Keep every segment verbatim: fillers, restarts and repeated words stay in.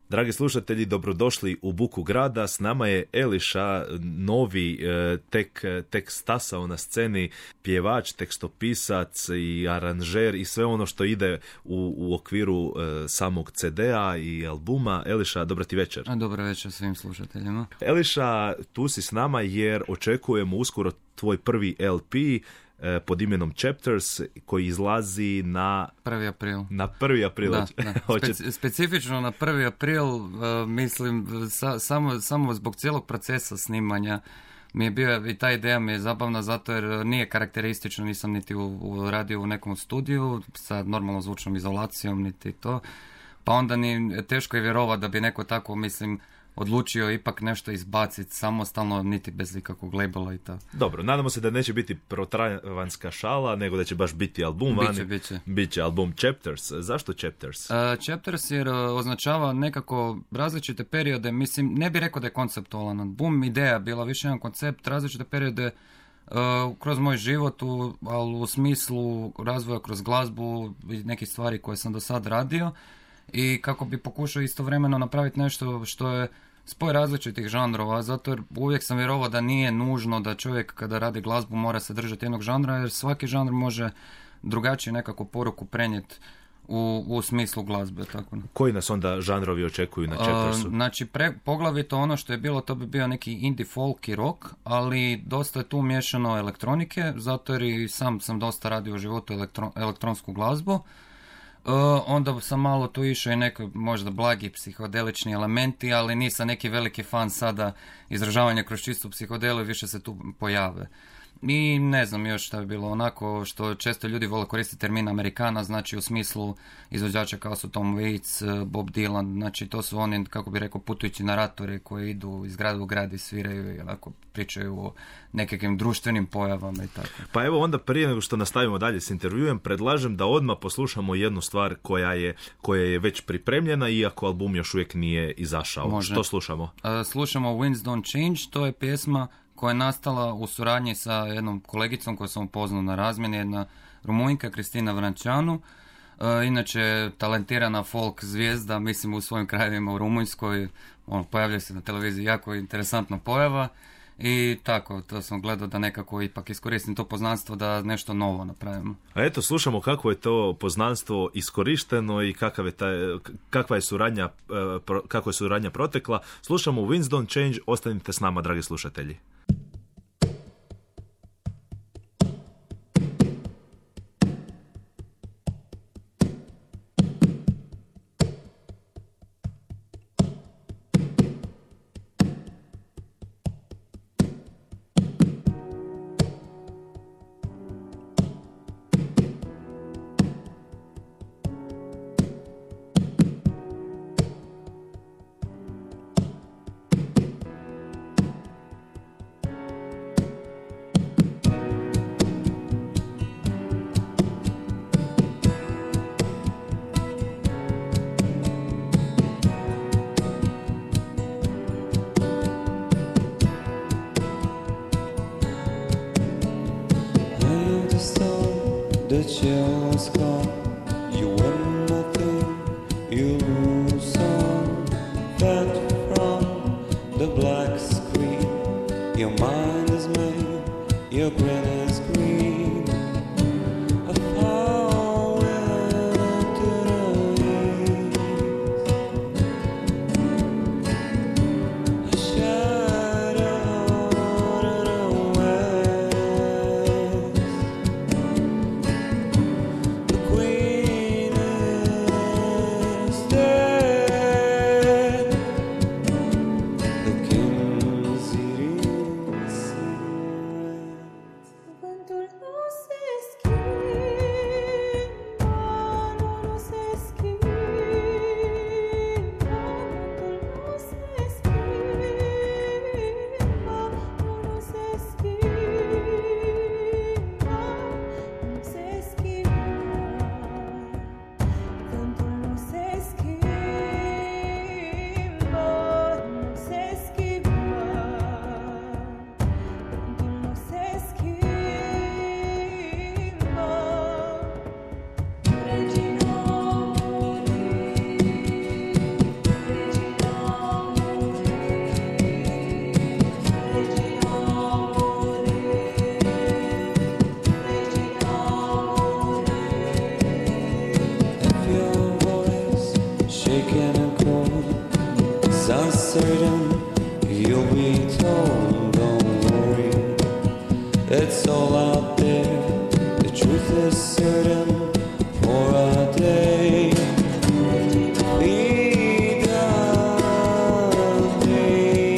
Dragi slušatelji, dobrodošli u Buku grada. S nama je Eliša, novi, tek, tek stasao na sceni, pjevač, tekstopisac i aranžer i sve ono što ide u, u okviru samog ce de-a i albuma. Eliša, dobro ti večer. Dobro večer svim slušateljima. Eliša, tu si s nama jer očekujemo uskoro tvoj prvi el pe pod imenom Chapters, koji izlazi na prvi april. Na prvi april. Da, da. Speci- specifično na prvi april, uh, mislim, sa, samo, samo zbog cijelog procesa snimanja mi je bio, i ta ideja mi je zabavna zato jer nije karakteristično, nisam niti u, u radio u nekom studiju sa normalnom zvučnom izolacijom, niti to. Pa onda ni teško je vjerovati da bi neko tako, mislim, odlučio ipak nešto izbaciti samostalno, niti bez ikakvog labela i tako. Dobro, nadamo se da neće biti protravanska šala, nego da će baš biti album. Biće, biće. Biće album Chapters. Zašto Chapters? Uh, Chapters jer uh, označava nekako različite periode, mislim, ne bih rekao da je konceptualan album, ideja bila više jedan koncept, različite periode uh, kroz moj život, u, ali u smislu razvoja kroz glazbu i nekih stvari koje sam do sad radio. I kako bi pokušao istovremeno napraviti nešto što je spoj različitih žanrova, zato jer uvijek sam vjerovao da nije nužno da čovjek kada radi glazbu mora se držati jednog žanra, jer svaki žanr može drugačije nekakvu poruku prenijeti u, u smislu glazbe. Tako. Koji nas onda žanrovi očekuju na Chaptersu? Uh, znači, pre, poglavito ono što je bilo, to bi bio neki indie folk i rock, ali dosta je tu miješano elektronike, zato jer i sam sam dosta radio u životu elektro, elektronsku glazbu. Uh, onda sam malo tu išao i neki možda blagi psihodelični elementi, ali nisam neki veliki fan sada izražavanja kroz čistu psihodelu, više se tu pojave. I ne znam još šta je bilo, onako što često ljudi vole koristiti termin Amerikana, znači u smislu izvođača kao su Tom Waits, Bob Dylan, znači to su oni, kako bi rekao, putujući naratori koji idu iz grada u grad i sviraju i onako pričaju o nekakvim društvenim pojavama i tako. Pa evo onda prije nego što nastavimo dalje s intervjujem, predlažem da odmah poslušamo jednu stvar koja je, koja je već pripremljena, iako album još uvijek nije izašao. Može. Što slušamo? Uh, slušamo Winds Don't Change, to je pjesma koja je nastala u suradnji sa jednom kolegicom koju sam upoznao na razmjeni, jedna Rumunjka, Kristina Vrančanu, e, inače talentirana folk zvijezda, mislim u svojim krajevima u Rumunjskoj, on pojavlja se na televiziji, jako interesantna pojava i tako, to sam gledao da nekako ipak iskoristim to poznanstvo da nešto novo napravimo. A eto, slušamo kako je to poznanstvo iskorišteno i kakav je taj, kakva je suradnja, kako je suradnja protekla. Slušamo Winds Don't Change, ostanite s nama, dragi slušatelji. The chill is gone, you win nothing, you lose some. Fed from the black screen, your mind is made, your grin is green. A far wind to the east, a shadow to the west. 'cause I'm certain you'll be told, don't worry, it's all out there, the truth is certain for a day. Lead on me,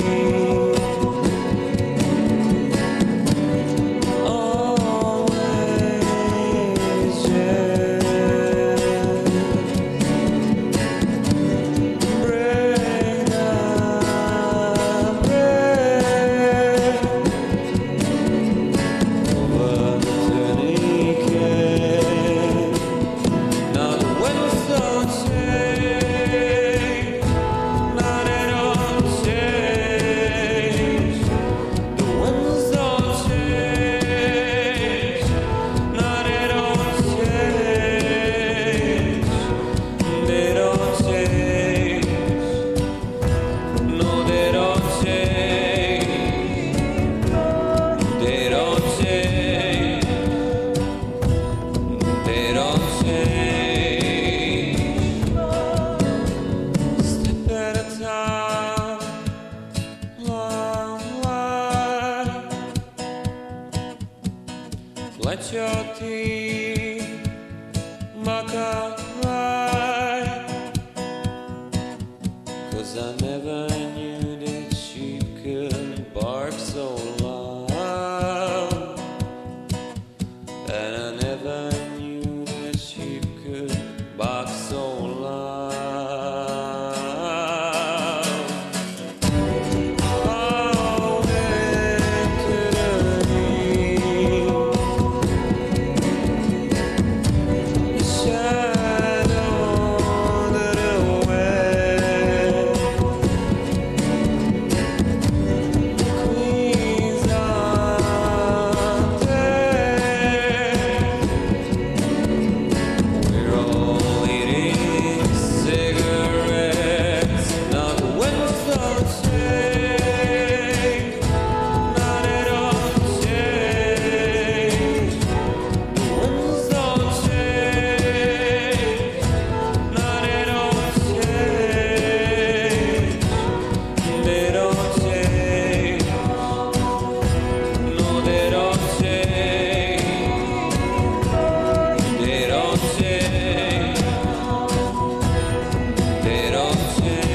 always, yeah. Bring the bread over the tourniquet. Now the winds don't change, now they don't change. The winds don't change, now they don't change. They don't change, no they don't change. They don't change, they don't change. Step at a time, long line. Let your teeth mark a line. 'Cause I never knew that she could bark so loud. And I never knew that she could bark so loud. Oh, into the deep, the shadow that away. Queens on deck. We're all eating cigarettes. Now the winds don't change, now they don't change. The winds don't change, now they don't change. They don't change, no they don't change. They don't change, they don't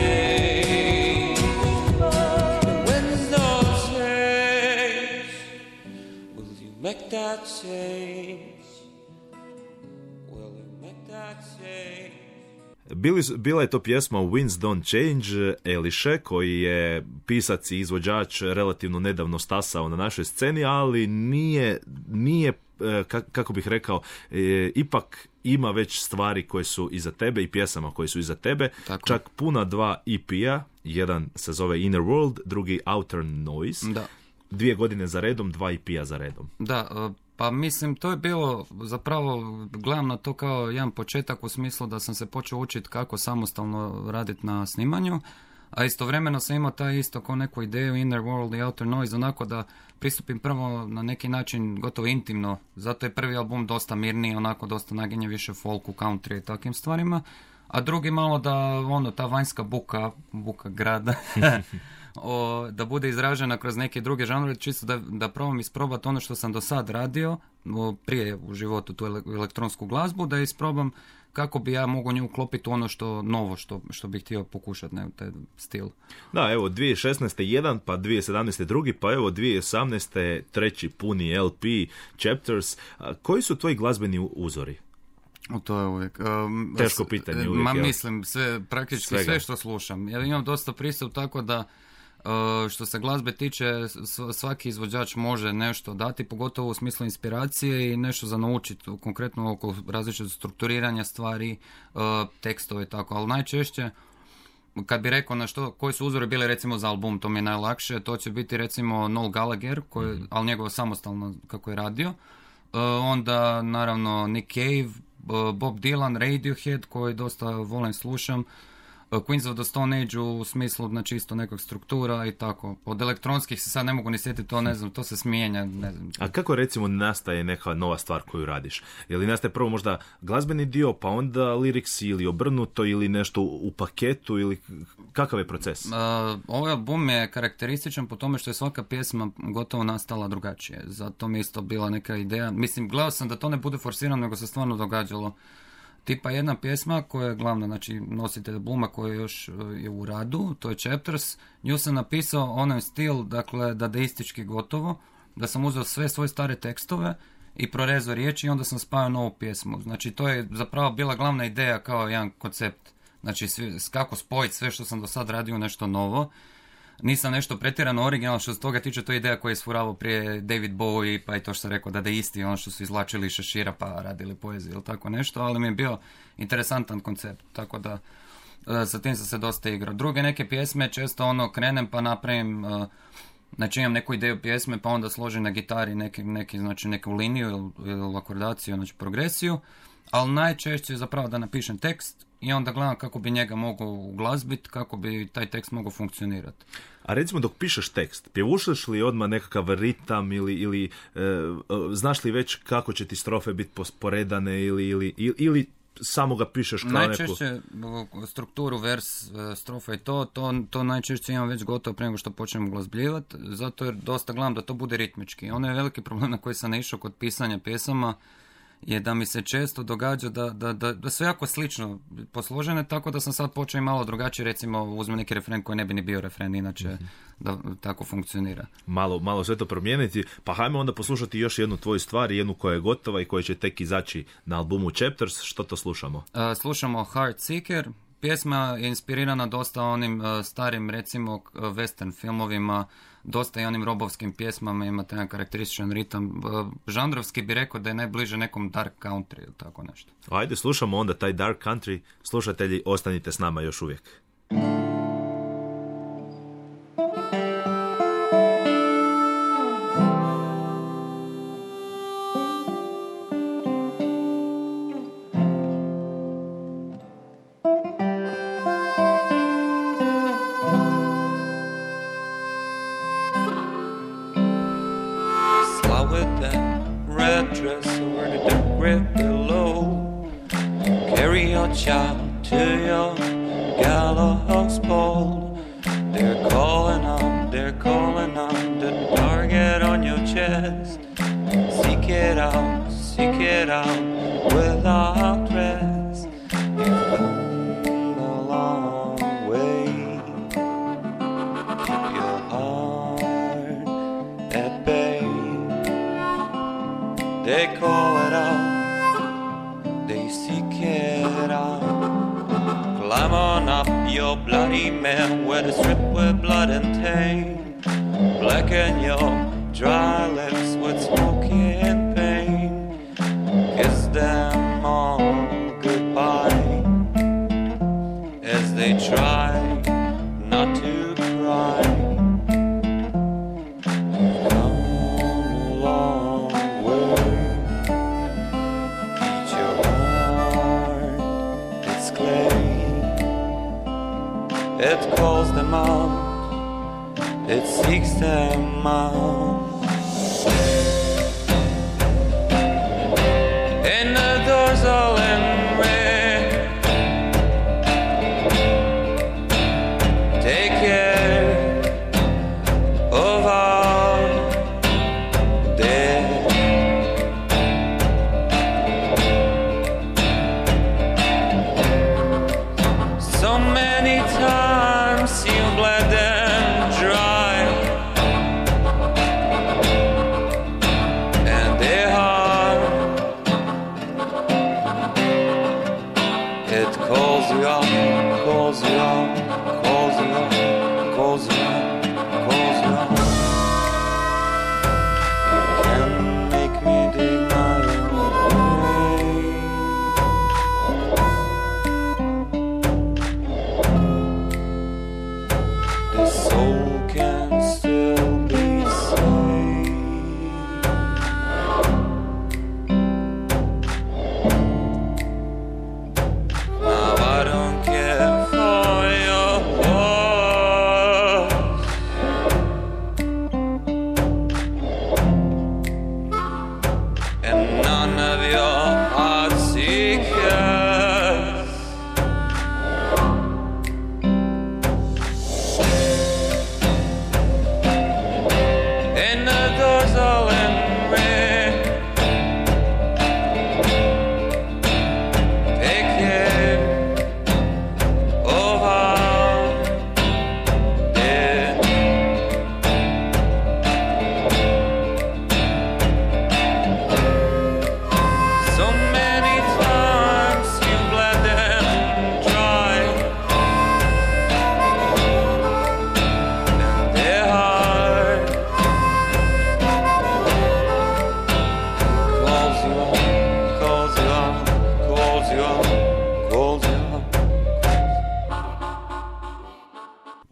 change. The winds don't change. Will you make that change? Will you make that change? Bili, su- bila je to pjesma Winds Don't Change Eliše, koji je pisac i izvođač relativno nedavno stasao na našoj sceni, ali nije, nije e, ka- kako bih rekao, e, ipak ima već stvari koje su iza tebe i pjesama koje su iza tebe. Tako. Čak puna dva E P-a, jedan se zove Inner World, drugi Outer Noise. Da. Dvije godine za redom, dva E P-a za redom. Da, e, pa mislim to je bilo zapravo, gledam na to kao jedan početak u smislu da sam se počeo učiti kako samostalno raditi na snimanju, a istovremeno sam imao taj isto kao neku ideju Inner World i Outer Noise, onako da pristupim prvo na neki način gotovo intimno, zato je prvi album dosta mirniji, onako dosta naginje više folku, country i takvim stvarima, a drugi malo da ono, ta vanjska buka, buka grada, o, da bude izražena kroz neke druge žanre, čisto da, da probam isprobati ono što sam do sad radio, o, prije u životu, tu ele- elektronsku glazbu, da isprobam kako bi ja mogao nju uklopiti u ono što novo, što, što bih htio pokušati, ne, taj stil. Da, evo, dvije tisuće šesnaeste jedan, pa dvije tisuće sedamnaeste drugi, pa evo dvije tisuće osamnaeste treći puni L P, Chapters. A koji su tvoji glazbeni uzori? O, to je uvijek. Um, Teško s- pitanje uvijek, Ma jel? mislim, sve, praktički Svega. sve što slušam. Ja imam dosta pristup tako da uh, što se glazbe tiče, s- svaki izvođač može nešto dati, pogotovo u smislu inspiracije i nešto za naučiti, konkretno oko različitog strukturiranja stvari, uh, tekstove i tako, ali najčešće kad bi rekao na što, koji su uzori bili recimo za album, to mi je najlakše, to će biti recimo Noel Gallagher, koji, mm-hmm. ali njegovo samostalno kako je radio, uh, onda naravno Nick Cave, uh, Bob Dylan, Radiohead koji dosta volim slušam, Queens of the Stone Age u smislu, znači isto nekog struktura i tako. Od elektronskih se sad ne mogu ni sjetiti, to ne znam, to se smijenja, ne znam. A kako recimo nastaje neka nova stvar koju radiš? Je li nastaje prvo možda glazbeni dio, pa onda liriksi ili obrnuto ili nešto u paketu ili kakav je proces? Uh, ovaj album je karakterističan po tome što je svaka pjesma gotovo nastala drugačije. Zato mi je isto bila neka ideja. Mislim, gledao sam da to ne bude forsirano, nego se stvarno događalo. Tipa jedna pjesma koja je glavna, znači nositelj albuma koji još je u radu, to je Chapters. Nju sam napisao onaj stil, dakle, dadaistički gotovo, da sam uzeo sve svoje stare tekstove i prorezao riječi i onda sam spajao novu pjesmu. Znači to je zapravo bila glavna ideja kao jedan koncept. Znači svi, kako spojiti sve što sam do sad radio u nešto novo. Nisam nešto pretjerano originalno što se toga tiče, to je ideja koju je sfuravao prije David Bowie, pa i to što sam rekao da da isti ono što su izvlačili šešira pa radili poeziju ili tako nešto, ali mi je bio interesantan koncept, tako da sa tim sam se dosta igrao. Druge neke pjesme često ono krenem pa napravim, znači imam neku ideju pjesme pa onda složim na gitari neki, neki, znači neku liniju ili akordaciju, znači progresiju, ali najčešće zapravo da napišem tekst i onda gledam kako bi njega mogao uglazbiti, kako bi taj tekst mogao funkcionirati. A recimo dok pišeš tekst, pjevušaš li odmah nekakav ritam ili, ili e, znaš li već kako će ti strofe biti poredane ili, ili, ili samo ga pišeš kao najčešće, neku... strukturu, vers, strofa i to, to, to najčešće imam već gotovo prije nego što počnem uglazbljivati, zato jer dosta gledam da to bude ritmički. Ono je veliki problem na koji sam naišao kod pisanja pjesama, je da mi se često događa da, da, da, da su jako slično posložene, tako da sam sad počeo i malo drugačije, recimo uzmem neki refren koji ne bi ni bio refren, inače mm-hmm. da tako funkcionira. Malo, malo sve to promijeniti, pa hajmo onda poslušati još jednu tvoju stvar, jednu koja je gotova i koja će tek izaći na albumu Chapters. Što to slušamo? Uh, slušamo Heart Seeker. Pjesma je inspirirana dosta onim uh, starim, recimo, uh, western filmovima, dosta i onim robovskim pjesmama, ima taj karakterističan ritam. Uh, žanrovski bi rekao da je najbliže nekom dark country ili tako nešto. Ajde, slušamo onda taj dark country. Slušatelji, ostanite s nama još uvijek. Child to your gallows pole. They're calling on, they're calling on the target on your chest. Seek it out, seek it out without rest. You've come a long way. Keep your heart at bay. They call it out, they seek it out. Climb on up, your bloody man, where the strip with blood and pain. Blacken your dry lips with smoky and pain. Kiss them all goodbye as they try not to cry. You've come a long way. Each your heart, it's clay. It calls them out, it seeks them out. And the doors all in red. Take care of our dead. So many times you bled them dry, and their heart, it calls you out, calls you out, calls you out, calls you out, calls you out. You can make me dig my own way. The soul can still be saved. Now I don't care for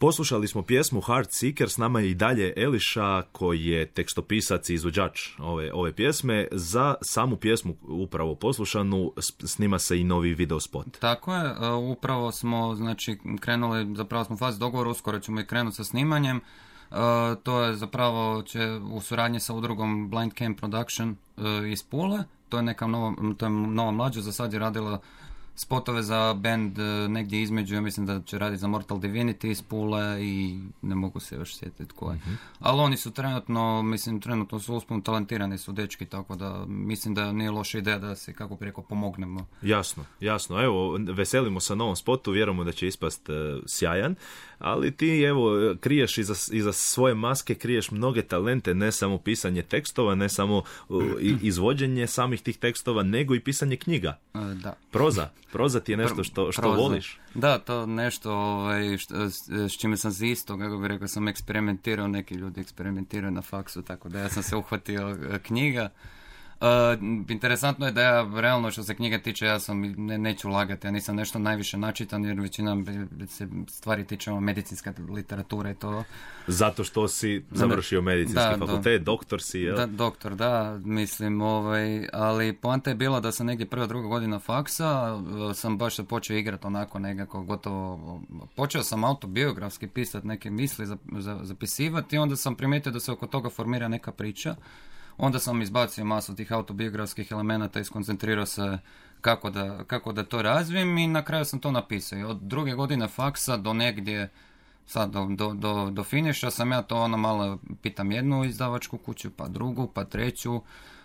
Poslušali smo pjesmu Heart Seeker, s nama je i dalje Eliša koji je tekstopisac i izvođač ove, ove pjesme. Za samu pjesmu upravo poslušanu snima se i novi video spot. Tako je, upravo smo znači krenuli, zapravo smo u fazi dogovora, uskoro ćemo i krenuti sa snimanjem. Uh, to je zapravo će u suradnji sa udrugom Blind Camp Production uh, iz Pule. To je neka nova, to je nova mlađa, za sad je radila spotove za band uh, negdje između, ja mislim da će raditi za Mortal Divinity iz Pule i ne mogu se još sjetiti tko je. Mm-hmm. Ali oni su trenutno, mislim, trenutno su uspom talentirani su dečki, tako da mislim da nije loša ideja da se, kako bi rekao, pomognemo. Jasno, jasno. Evo, veselimo se novom spotu, vjerujemo da će ispast uh, sjajan, ali ti, evo, kriješ iza, iza svoje maske, kriješ mnoge talente, ne samo pisanje tekstova, ne samo uh, izvođenje samih tih tekstova, nego i pisanje knjiga. Uh, da. Proza. Proza ti je nešto što, što voliš. Da, to nešto ovaj, što, s čime sam se isto, kako bih rekao, sam eksperimentirao, neki ljudi eksperimentiraju na faksu, tako da ja sam se uhvatio knjiga. Uh, interesantno je da ja, realno što se knjige tiče, ja sam, ne, neću lagati, ja nisam nešto najviše načitan, jer većina se stvari tiče medicinska literatura i to. Zato što si završio medicinski da, fakultet, do, doktor si, jel? Da, doktor, da, mislim, ovaj, ali poanta je bila da sam negdje prva, druga godina faksa, sam baš se počeo igrati onako nekako gotovo, počeo sam autobiografski pisati neke misli, za, za, zapisivati i onda sam primijetio da se oko toga formira neka priča. Onda sam izbacio masu tih autobiografskih elemenata i skoncentrirao se kako da, kako da to razvijem i na kraju sam to napisao. I od druge godine faksa do negdje, sad do, do, do, do finiša sam ja to ono malo pitam jednu izdavačku kuću, pa drugu, pa treću, uh,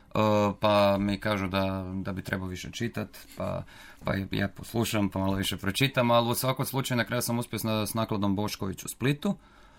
pa mi kažu da, da bi trebao više čitati, pa, pa ja poslušam, pa malo više pročitam, ali u svakom slučaju na kraju sam uspio s nakladom Bošković u Splitu.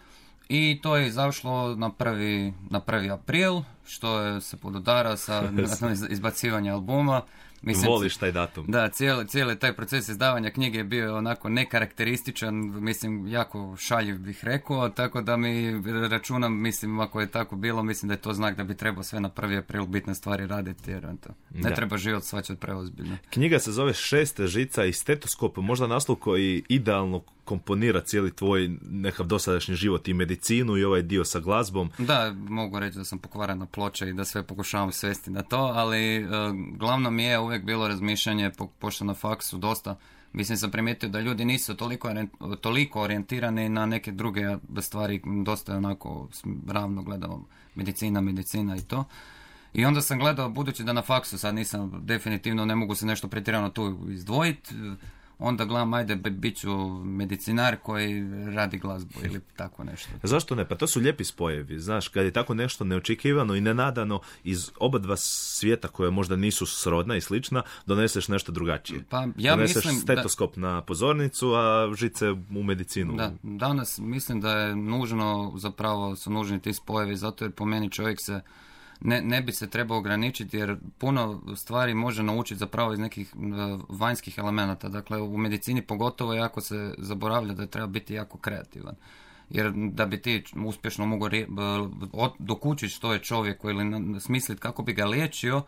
I to je izašlo na prvi, na prvi april, što je se podudara sa izbacivanja albuma. Mislim, voliš taj datum. Da, cijeli, cijeli taj proces izdavanja knjige je bio onako nekarakterističan, mislim, jako šaljiv bih rekao, tako da mi računam, mislim, ako je tako bilo, mislim da je to znak da bi trebao sve na prvi april bitne stvari raditi, jer to, ne da. Treba život svačati preozbiljno. Knjiga se zove Šest žica i stetoskop, možda naslov koji idealno komponira cijeli tvoj nekakav dosadašnji život i medicinu i ovaj dio sa glazbom. Da, mogu reći da sam pokvarena ploča i da sve pokušavam svesti na to, ali uh, glavno mi je uvijek bilo razmišljanje, po, pošto na faksu dosta, mislim sam primijetio da ljudi nisu toliko, toliko orijentirani na neke druge stvari, dosta je onako ravno gledao medicina, medicina i to. I onda sam gledao, budući da na faksu sad nisam, definitivno ne mogu se nešto pretjerano tu izdvojiti, onda gledam, ajde, bit ću medicinar koji radi glazbu ili tako nešto. Zašto ne? Pa to su lijepi spojevi. Znaš, kad je tako nešto neočekivano i nenadano iz oba dva svijeta koje možda nisu srodna i slična, doneseš nešto drugačije. Pa ja doneseš mislim stetoskop da, na pozornicu, a žice u medicinu. Da, danas mislim da je nužno, zapravo su nužni ti spojevi, zato jer po meni čovjek se Ne, ne bi se trebao ograničiti, jer puno stvari može naučiti zapravo iz nekih uh, vanjskih elemenata. Dakle, u medicini pogotovo jako se zaboravlja da treba biti jako kreativan. Jer da bi ti uspješno mogo re, uh, dokučiti što je čovjek ili smisliti kako bi ga liječio,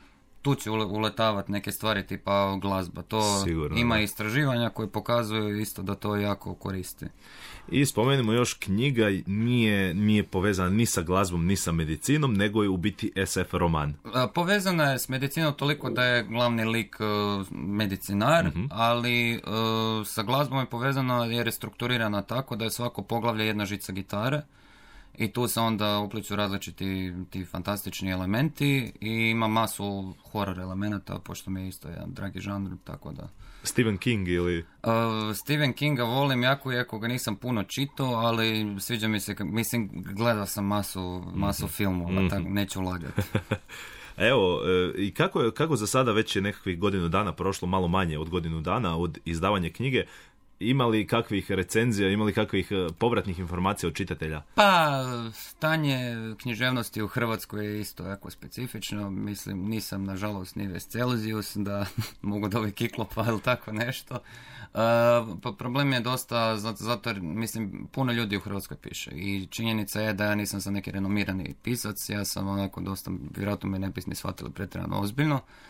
tu će uletavati neke stvari tipa glazba. To sigurno, ima da. Istraživanja koje pokazuju isto da to jako koristi. I spomenimo još, knjiga nije, nije povezana ni sa glazbom, ni sa medicinom, nego je u biti es ef roman. Povezana je s medicinom toliko da je glavni lik uh, medicinar, uh-huh. ali uh, sa glazbom je povezana jer je strukturirana tako da je svako poglavlje jedna žica gitare. I tu se onda upliču različiti ti fantastični elementi i ima masu horror elemenata, pošto mi je isto jedan dragi žanr, tako da... Stephen King ili... Uh, Stephen Kinga volim jako, iako ga nisam puno čitao, ali sviđa mi se, mislim, gledao sam masu, masu mm-hmm. filmova, mm-hmm. tako neću lagati. Evo, i kako, je, kako za sada već je nekakvih godinu dana prošlo, malo manje od godinu dana od izdavanja knjige, ima li kakvih recenzija, ima li kakvih povratnih informacija od čitatelja? Pa, stanje književnosti u Hrvatskoj je isto jako specifično. Mislim, nisam, nažalost, ni Vescelzius da mogu dobiti Kiklopa ili tako nešto. Uh, pa problem je dosta, zato jer, mislim, puno ljudi u Hrvatskoj piše. I činjenica je da ja nisam sam neki renomirani pisac, ja sam onako dosta, vjerojatno me ne bi ni shvatili pretjerano ozbiljno.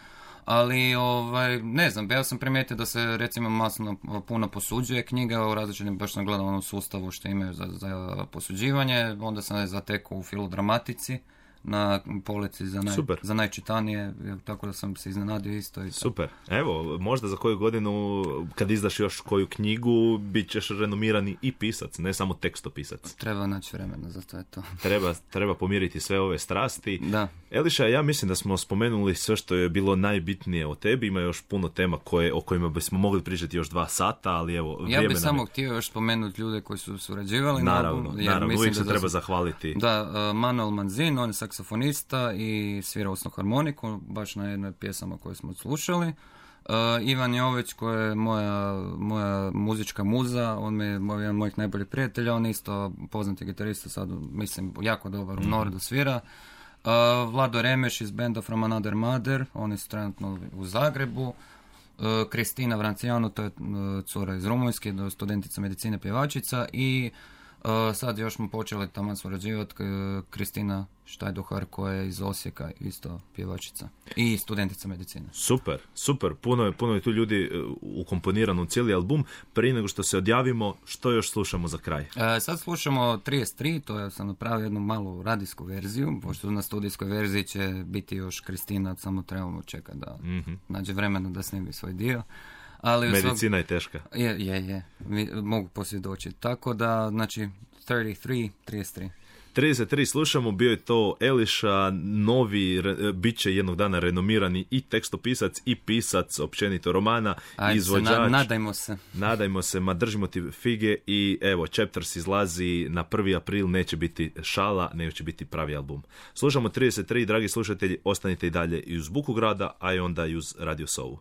Ali, ovaj, ne znam, ja sam primijetio da se recimo masno puno posuđuje knjiga u različitim, baš sam gledao onom sustavu što imaju za, za posuđivanje, onda sam je zatekao u filodramatici na polici za, naj, za najčitanije, tako da sam se iznenadio isto. I super, evo, možda za koju godinu kad izdaš još koju knjigu bit ćeš renomirani i pisac, ne samo tekstopisac. Treba naći vremena za to, je to. treba, treba pomiriti sve ove strasti. Da. Eliša, ja mislim da smo spomenuli sve što je bilo najbitnije o tebi, ima još puno tema koje, o kojima bismo mogli pričati još dva sata, ali evo, ja bih samo je... htio još spomenuti ljude koji su surađivali. Naravno, na, naravno, uvijek se da treba da, zahvaliti. Da, uh, Manuel Manzin, on je saksofonista i svira usnu harmoniku, baš na jednoj pjesama koje smo slušali. Uh, Ivan Jović, koji je moja, moja muzička muza, on je moj, jedan mojih najboljih prijatelja, on je isto poznati gitarista, sad mislim jako dobar u mm-hmm. Nordu svira. Uh, Vlado Remeš iz benda From Another Mother, oni su trenutno u Zagrebu. Uh, Kristina Vrancijano, to je uh, cura iz Rumunjske, studentica medicine, pjevačica i uh, sad još smo počeli tamo surađivati uh, Kristina Štajduhar koja je iz Osijeka, isto pjevačica i studentica medicine. Super, super, puno je, puno je tu ljudi uh, ukomponirano u cijeli album. Prije nego što se odjavimo, što još slušamo za kraj? Uh, sad slušamo trideset tri, to je sam napravio jednu malu radijsku verziju, pošto na studijskoj verziji će biti još Kristina, samo trebamo čekati da mm-hmm. nađe vremena da snimi svoj dio. Ali medicina svog... je teška. Je, je, je. Mi, mogu posvjedočiti. Tako da, znači, trideset tri, trideset tri. trideset tri slušamo, bio je to Eliša, novi, re, bit će jednog dana renomirani i tekstopisac i pisac općenito romana, ajde izvođač. Se, na, nadajmo se. Nadajmo se, ma držimo ti fige i evo, Chapters izlazi na prvi april, neće biti šala, nego će biti pravi album. Slušamo trideset tri, dragi slušatelji, ostanite i dalje i uz Buku grada, a i onda i uz Radio Soul.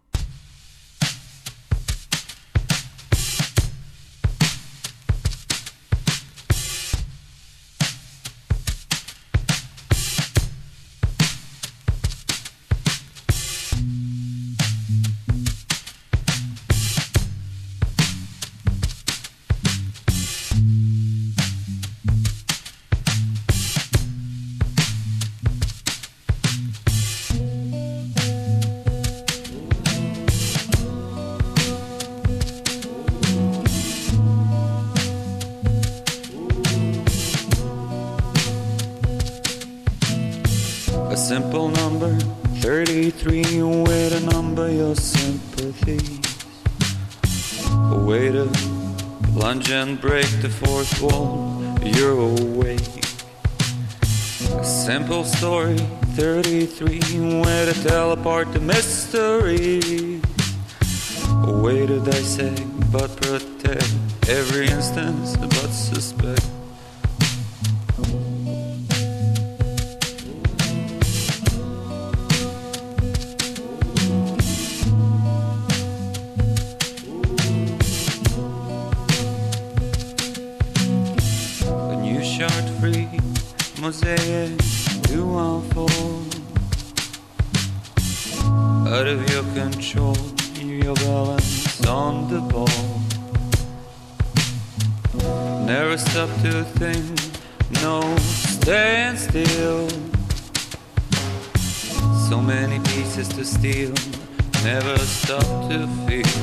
Simple number, thirty-three, a way to number your sympathies. A way to plunge and break the fourth wall, you're awake. A simple story, thirty-three, a way to tell apart the mysteries. A way to dissect but protect every instance but suspect. Mosaic to unfold out of your control, your balance on the ball. Never stop to think, no stand still. So many pieces to steal, never stop to feel.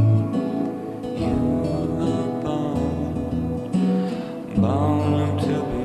Bound to be